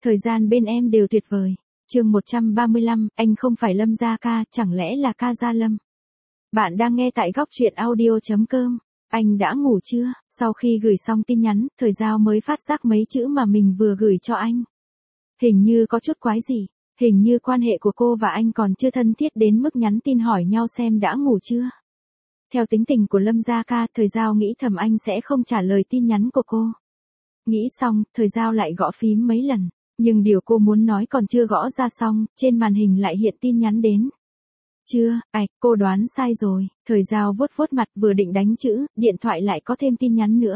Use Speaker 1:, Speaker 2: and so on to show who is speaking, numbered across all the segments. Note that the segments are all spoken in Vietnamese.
Speaker 1: Thời gian bên em đều tuyệt vời. Chương 135, anh không phải Lâm Gia Ca, chẳng lẽ là Ca Gia Lâm? Bạn đang nghe tại góc truyện audio.com. Anh đã ngủ chưa? Sau khi gửi xong tin nhắn, Thời Giao mới phát giác mấy chữ mà mình vừa gửi cho anh. Hình như có chút quái gì. Hình như quan hệ của cô và anh còn chưa thân thiết đến mức nhắn tin hỏi nhau xem đã ngủ chưa. Theo tính tình của Lâm Gia Ca, Thời Giao nghĩ thầm anh sẽ không trả lời tin nhắn của cô. Nghĩ xong, Thời Giao lại gõ phím mấy lần. Nhưng điều cô muốn nói còn chưa gõ ra xong, trên màn hình lại hiện tin nhắn đến. Chưa, cô đoán sai rồi. Thời Giao vuốt vuốt mặt vừa định đánh chữ, điện thoại lại có thêm tin nhắn nữa.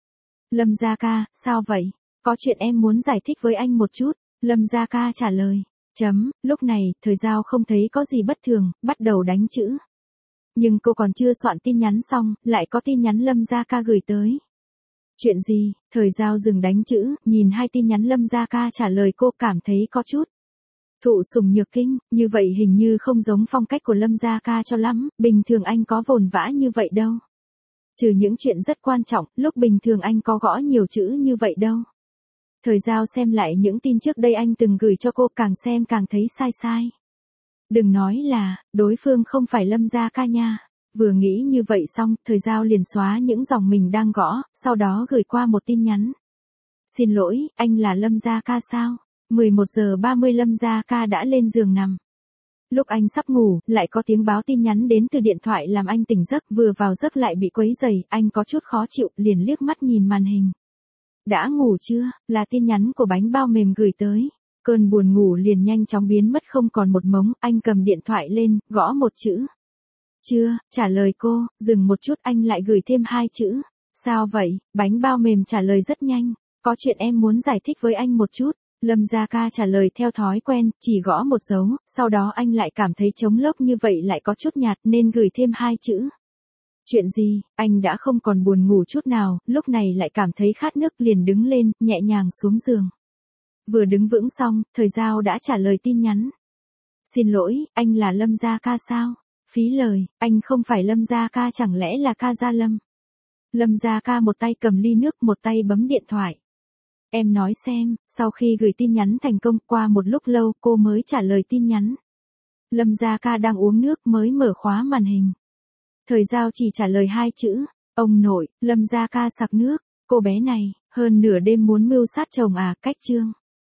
Speaker 1: Lâm Gia Ca, sao vậy? Có chuyện em muốn giải thích với anh một chút. Lâm Gia Ca trả lời. Lúc này, Thời Giao không thấy có gì bất thường, bắt đầu đánh chữ. Nhưng cô còn chưa soạn tin nhắn xong, lại có tin nhắn Lâm Gia Ca gửi tới. Chuyện gì? Thời Giao dừng đánh chữ, nhìn hai tin nhắn Lâm Gia Ca trả lời cô cảm thấy có chút thụ sủng nhược kinh, như vậy hình như không giống phong cách của Lâm Gia Ca cho lắm, bình thường anh có vồn vã như vậy đâu. Trừ những chuyện rất quan trọng, lúc bình thường anh có gõ nhiều chữ như vậy đâu. Thời Giao xem lại những tin trước đây anh từng gửi cho cô, càng xem càng thấy sai sai. Đừng nói là, đối phương không phải Lâm Gia Ca nha. Vừa nghĩ như vậy xong, Thời Giao liền xóa những dòng mình đang gõ, sau đó gửi qua một tin nhắn. Xin lỗi, anh là Lâm Gia Ca sao? 11 giờ 30 Lâm Gia Ca đã lên giường nằm. Lúc anh sắp ngủ, lại có tiếng báo tin nhắn đến từ điện thoại làm anh tỉnh giấc, vừa vào giấc lại bị quấy rầy, anh có chút khó chịu, liền liếc mắt nhìn màn hình. Đã ngủ chưa? Là tin nhắn của bánh bao mềm gửi tới. Cơn buồn ngủ liền nhanh chóng biến mất không còn một mống, anh cầm điện thoại lên, gõ một chữ. Chưa, trả lời cô, dừng một chút anh lại gửi thêm hai chữ. Sao vậy? Bánh bao mềm trả lời rất nhanh. Có chuyện em muốn giải thích với anh một chút. Lâm Gia Ca trả lời theo thói quen, chỉ gõ một dấu, sau đó anh lại cảm thấy trống lốc như vậy lại có chút nhạt nên gửi thêm hai chữ. Chuyện gì? Anh đã không còn buồn ngủ chút nào, lúc này lại cảm thấy khát nước liền đứng lên, nhẹ nhàng xuống giường. Vừa đứng vững xong, Thời Giao đã trả lời tin nhắn. Xin lỗi, anh là Lâm Gia Ca sao? Phí lời, anh không phải Lâm Gia Ca, chẳng lẽ là Ca Gia Lâm? Lâm Gia Ca một tay cầm ly nước, một tay bấm điện thoại. Em nói xem, sau khi gửi tin nhắn thành công, qua một lúc lâu cô mới trả lời tin nhắn. Lâm Gia Ca đang uống nước mới mở khóa màn hình. Thời Giao chỉ trả lời hai chữ, ông nội. Lâm Gia Ca sặc nước, cô bé này, hơn nửa đêm muốn mưu sát chồng à, cách chương.